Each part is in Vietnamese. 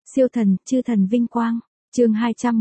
Siêu thần, chư thần vinh quang. Chương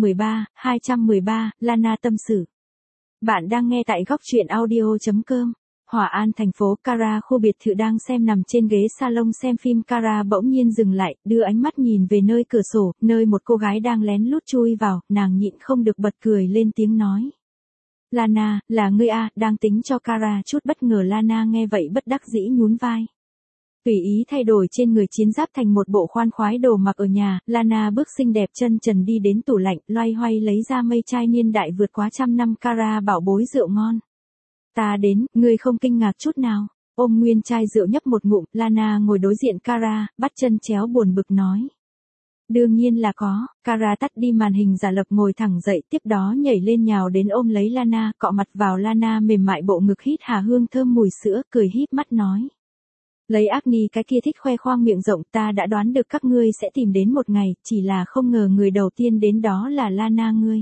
213, Lana tâm sự. Bạn đang nghe tại góc truyện audio.com. Hòa An thành phố Kara, khu biệt thự đang xem nằm trên ghế salon xem phim. Kara bỗng nhiên dừng lại, đưa ánh mắt nhìn về nơi cửa sổ, nơi một cô gái đang lén lút chui vào, nàng nhịn không được bật cười lên tiếng nói. Lana, là ngươi à? Đang tính cho Kara chút bất ngờ. Lana nghe vậy bất đắc dĩ nhún vai. Tùy ý thay đổi trên người chiến giáp thành một bộ khoan khoái đồ mặc ở nhà, Lana bước xinh đẹp chân trần đi đến tủ lạnh, loay hoay lấy ra mây chai niên đại vượt quá 100 năm. Kara bảo bối rượu ngon. Ta đến, ngươi không kinh ngạc chút nào. Ôm nguyên chai rượu nhấp một ngụm, Lana ngồi đối diện Kara, bắt chân chéo buồn bực nói. Đương nhiên là có. Kara tắt đi màn hình giả lập, ngồi thẳng dậy, tiếp đó nhảy lên nhào đến ôm lấy Lana, cọ mặt vào Lana mềm mại bộ ngực, hít hà hương thơm mùi sữa, cười híp mắt nói. Lấy Agni cái kia thích khoe khoang miệng rộng, ta đã đoán được các ngươi sẽ tìm đến một ngày, chỉ là không ngờ người đầu tiên đến đó là Lana ngươi.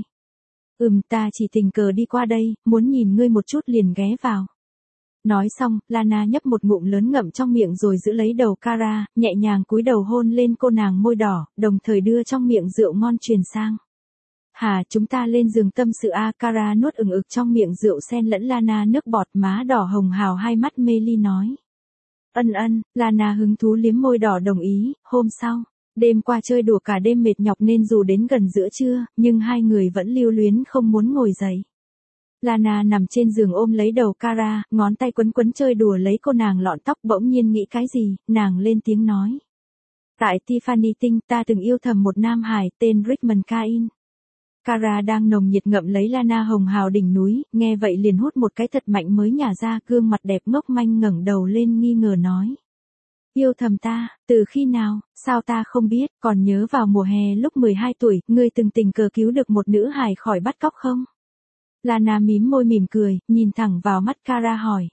Ta chỉ tình cờ đi qua đây, muốn nhìn ngươi một chút liền ghé vào. Nói xong, Lana nhấp một ngụm lớn ngậm trong miệng rồi giữ lấy đầu Kara, nhẹ nhàng cúi đầu hôn lên cô nàng môi đỏ, đồng thời đưa trong miệng rượu ngon truyền sang. Hà, chúng ta lên giường tâm sự a. Kara nuốt ừng ực trong miệng rượu xen lẫn Lana nước bọt, má đỏ hồng hào, hai mắt mê ly nói. Ân, Lana hứng thú liếm môi đỏ đồng ý. Hôm sau, đêm qua chơi đùa cả đêm mệt nhọc nên dù đến gần giữa trưa, nhưng hai người vẫn lưu luyến không muốn ngồi dậy. Lana nằm trên giường ôm lấy đầu Kara, ngón tay quấn quấn chơi đùa lấy cô nàng lọn tóc, bỗng nhiên nghĩ cái gì, nàng lên tiếng nói. Tại Tiffany Tinh, ta từng yêu thầm một nam hài tên Rickman Cain. Kara đang nồng nhiệt ngậm lấy Lana hồng hào đỉnh núi, nghe vậy liền hút một cái thật mạnh mới nhả ra, gương mặt đẹp ngốc manh ngẩng đầu lên nghi ngờ nói. Yêu thầm ta, từ khi nào, sao ta không biết, còn nhớ vào mùa hè lúc 12 tuổi, ngươi từng tình cờ cứu được một nữ hài khỏi bắt cóc không? Lana mím môi mỉm cười, nhìn thẳng vào mắt Kara hỏi.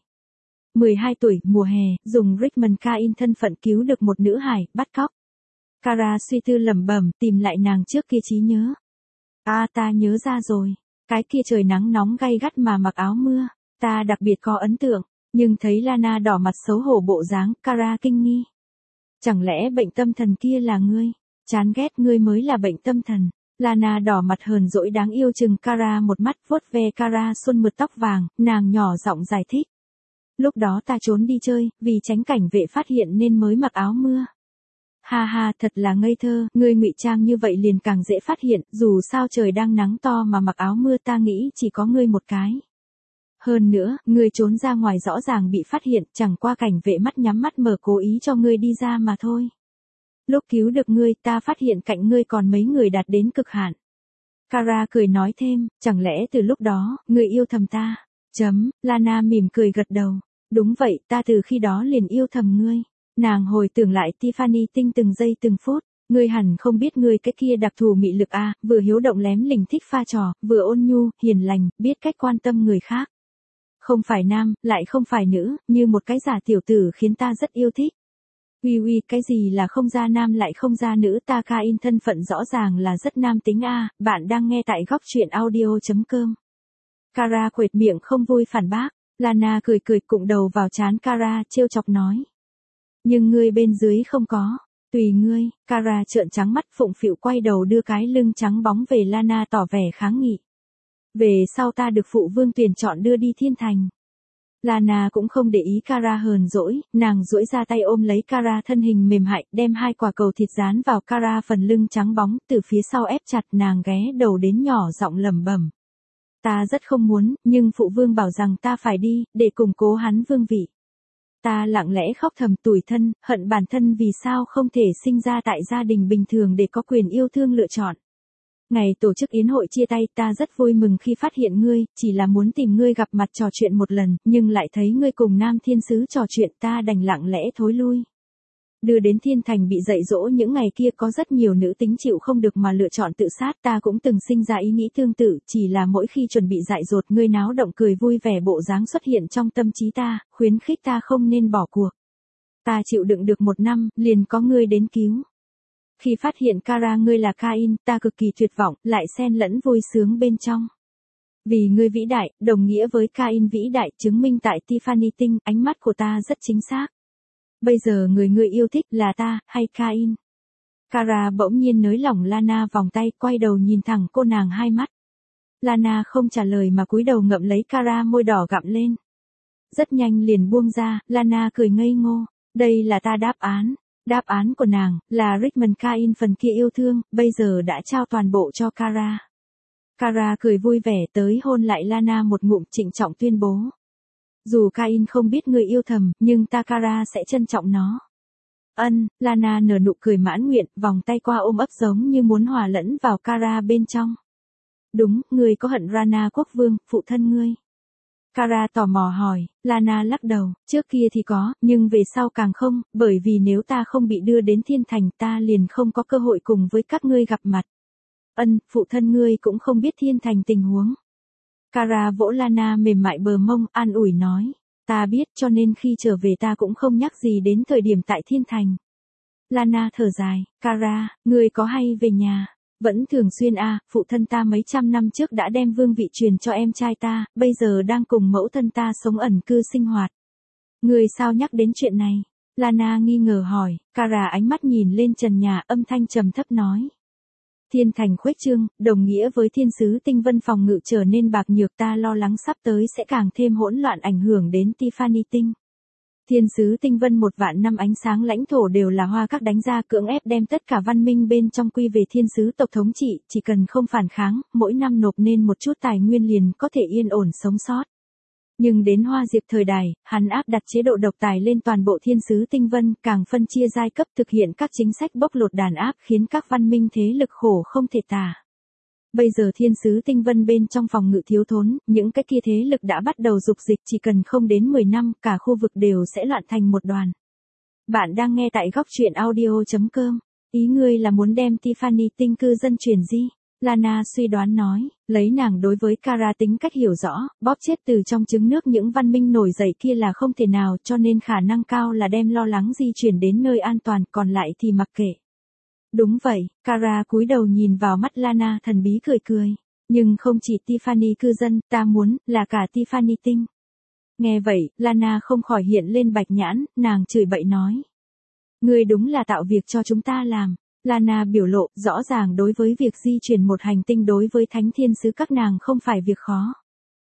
12 tuổi, mùa hè, dùng Rickman Cain thân phận cứu được một nữ hài, bắt cóc. Kara suy tư lẩm bẩm, tìm lại nàng trước kia trí nhớ. Ta nhớ ra rồi. Cái kia trời nắng nóng gay gắt mà mặc áo mưa. Ta đặc biệt có ấn tượng. Nhưng thấy Lana đỏ mặt xấu hổ bộ dáng, Kara kinh nghi. Chẳng lẽ bệnh tâm thần kia là ngươi? Chán ghét, ngươi mới là bệnh tâm thần. Lana đỏ mặt hờn dỗi đáng yêu chừng Kara một mắt, vuốt ve Kara xuân mượt tóc vàng, nàng nhỏ giọng giải thích. Lúc đó ta trốn đi chơi, vì tránh cảnh vệ phát hiện nên mới mặc áo mưa. Ha, thật là ngây thơ, ngươi ngụy trang như vậy liền càng dễ phát hiện, dù sao trời đang nắng to mà mặc áo mưa, ta nghĩ chỉ có ngươi một cái. Hơn nữa, ngươi trốn ra ngoài rõ ràng bị phát hiện, chẳng qua cảnh vệ mắt nhắm mắt mở cố ý cho ngươi đi ra mà thôi. Lúc cứu được ngươi, ta phát hiện cạnh ngươi còn mấy người đạt đến cực hạn. Kara cười nói thêm, chẳng lẽ từ lúc đó, ngươi yêu thầm ta? Lana mỉm cười gật đầu. Đúng vậy, ta từ khi đó liền yêu thầm ngươi. Nàng hồi tưởng lại Tiffany Tinh từng giây từng phút. Ngươi hẳn không biết ngươi cái kia đặc thù mị lực a, vừa hiếu động lém lỉnh thích pha trò, vừa ôn nhu, hiền lành, biết cách quan tâm người khác. Không phải nam, lại không phải nữ, như một cái giả tiểu tử khiến ta rất yêu thích. Uy, cái gì là không ra nam lại không ra nữ? Ta Cain thân phận rõ ràng là rất nam tính a. Bạn đang nghe tại góc truyện audio.com. Kara quệt miệng không vui phản bác. Lana cười cụng đầu vào trán Kara, trêu chọc nói. Nhưng ngươi bên dưới không có. Tùy ngươi. Kara trợn trắng mắt phụng phịu quay đầu đưa cái lưng trắng bóng về Lana, tỏ vẻ kháng nghị. Về sau ta được phụ vương tuyển chọn đưa đi thiên thành. Lana cũng không để ý Kara hờn dỗi, nàng duỗi ra tay ôm lấy Kara thân hình mềm mại, đem hai quả cầu thịt dán vào Kara phần lưng trắng bóng, từ phía sau ép chặt, nàng ghé đầu đến nhỏ giọng lẩm bẩm. Ta rất không muốn, nhưng phụ vương bảo rằng ta phải đi, để củng cố hắn vương vị. Ta lặng lẽ khóc thầm, tủi thân, hận bản thân vì sao không thể sinh ra tại gia đình bình thường để có quyền yêu thương lựa chọn. Ngày tổ chức yến hội chia tay, ta rất vui mừng khi phát hiện ngươi, chỉ là muốn tìm ngươi gặp mặt trò chuyện một lần, nhưng lại thấy ngươi cùng nam thiên sứ trò chuyện, ta đành lặng lẽ thối lui. Đưa đến thiên thành bị dạy dỗ những ngày kia, có rất nhiều nữ tính chịu không được mà lựa chọn tự sát, ta cũng từng sinh ra ý nghĩ tương tự, chỉ là mỗi khi chuẩn bị dại dột, ngươi náo động cười vui vẻ bộ dáng xuất hiện trong tâm trí ta, khuyến khích ta không nên bỏ cuộc. Ta chịu đựng được 1 năm, liền có ngươi đến cứu. Khi phát hiện Kara ngươi là Cain, ta cực kỳ tuyệt vọng, lại xen lẫn vui sướng bên trong. Vì ngươi vĩ đại, đồng nghĩa với Cain vĩ đại, chứng minh tại Tiffany Tinh, ánh mắt của ta rất chính xác. Bây giờ người ngươi yêu thích là ta, hay Cain? Kara bỗng nhiên nới lỏng Lana vòng tay, quay đầu nhìn thẳng cô nàng hai mắt. Lana không trả lời mà cúi đầu ngậm lấy Kara môi đỏ gặm lên. Rất nhanh liền buông ra, Lana cười ngây ngô. Đây là ta đáp án. Đáp án của nàng, là Richmond Cain phần kia yêu thương, bây giờ đã trao toàn bộ cho Kara. Kara cười vui vẻ tới hôn lại Lana một ngụm, trịnh trọng tuyên bố. Dù Cain không biết người yêu thầm, nhưng ta Kara sẽ trân trọng nó. Lana nở nụ cười mãn nguyện, vòng tay qua ôm ấp giống như muốn hòa lẫn vào Kara bên trong. Đúng, ngươi có hận Rana quốc vương, phụ thân ngươi? Kara tò mò hỏi. Lana lắc đầu, trước kia thì có, nhưng về sau càng không, bởi vì nếu ta không bị đưa đến thiên thành ta liền không có cơ hội cùng với các ngươi gặp mặt. Phụ thân ngươi cũng không biết thiên thành tình huống. Kara vỗ Lana mềm mại bờ mông, an ủi nói. Ta biết, cho nên khi trở về ta cũng không nhắc gì đến thời điểm tại thiên thành. Lana thở dài. Kara, ngươi có hay về nhà? Vẫn thường xuyên phụ thân ta mấy trăm năm trước đã đem vương vị truyền cho em trai ta, bây giờ đang cùng mẫu thân ta sống ẩn cư sinh hoạt. Ngươi sao nhắc đến chuyện này? Lana nghi ngờ hỏi. Kara ánh mắt nhìn lên trần nhà, âm thanh trầm thấp nói. Thiên thành khuếch trương, đồng nghĩa với thiên sứ tinh vân phòng ngự trở nên bạc nhược, ta lo lắng sắp tới sẽ càng thêm hỗn loạn ảnh hưởng đến Tiffany tinh. Thiên sứ tinh vân 1.000 năm ánh sáng lãnh thổ đều là hoa các đánh ra, cưỡng ép đem tất cả văn minh bên trong quy về thiên sứ tộc thống trị, chỉ cần không phản kháng, mỗi năm nộp nên một chút tài nguyên liền có thể yên ổn sống sót. Nhưng đến Hoa Diệp thời đại, hắn áp đặt chế độ độc tài lên toàn bộ thiên sứ tinh vân, càng phân chia giai cấp, thực hiện các chính sách bóc lột đàn áp, khiến các văn minh thế lực khổ không thể tả. Bây giờ thiên sứ tinh vân bên trong phòng ngự thiếu thốn, những cái kia thế lực đã bắt đầu dục dịch, chỉ cần không đến 10 năm, cả khu vực đều sẽ loạn thành một đoàn. Bạn đang nghe tại góc truyện audio.com. Ý ngươi là muốn đem Tiffany tinh cư dân chuyển di? Lana suy đoán nói, lấy nàng đối với Kara tính cách hiểu rõ, bóp chết từ trong trứng nước những văn minh nổi dậy kia là không thể nào, cho nên khả năng cao là đem lo lắng di chuyển đến nơi an toàn, còn lại thì mặc kệ. Đúng vậy, Kara cúi đầu nhìn vào mắt Lana thần bí cười cười. Nhưng không chỉ Tiffany cư dân, ta muốn, là cả Tiffany tinh. Nghe vậy, Lana không khỏi hiện lên bạch nhãn, nàng chửi bậy nói. Ngươi đúng là tạo việc cho chúng ta làm. Lana biểu lộ, rõ ràng đối với việc di chuyển một hành tinh đối với thánh thiên sứ các nàng không phải việc khó.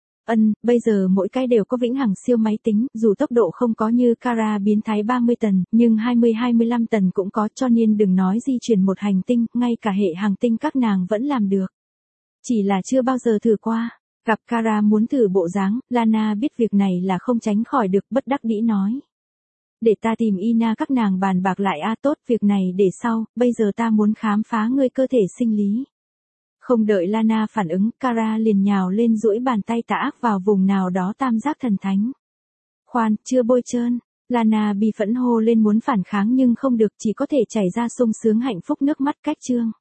Bây giờ mỗi cái đều có vĩnh hằng siêu máy tính, dù tốc độ không có như Kara biến thái 30 tần, nhưng 20-25 tần cũng có, cho nên đừng nói di chuyển một hành tinh, ngay cả hệ hành tinh các nàng vẫn làm được. Chỉ là chưa bao giờ thử qua. Gặp Kara muốn thử bộ dáng, Lana biết việc này là không tránh khỏi được, bất đắc dĩ nói. Để ta tìm Ina các nàng bàn bạc lại tốt, việc này để sau, bây giờ ta muốn khám phá ngươi cơ thể sinh lý. Không đợi Lana phản ứng, Kara liền nhào lên duỗi bàn tay tà ác vào vùng nào đó tam giác thần thánh. Khoan, chưa bôi trơn. Lana bị phẫn hô lên muốn phản kháng nhưng không được, chỉ có thể chảy ra sung sướng hạnh phúc nước mắt cách trương.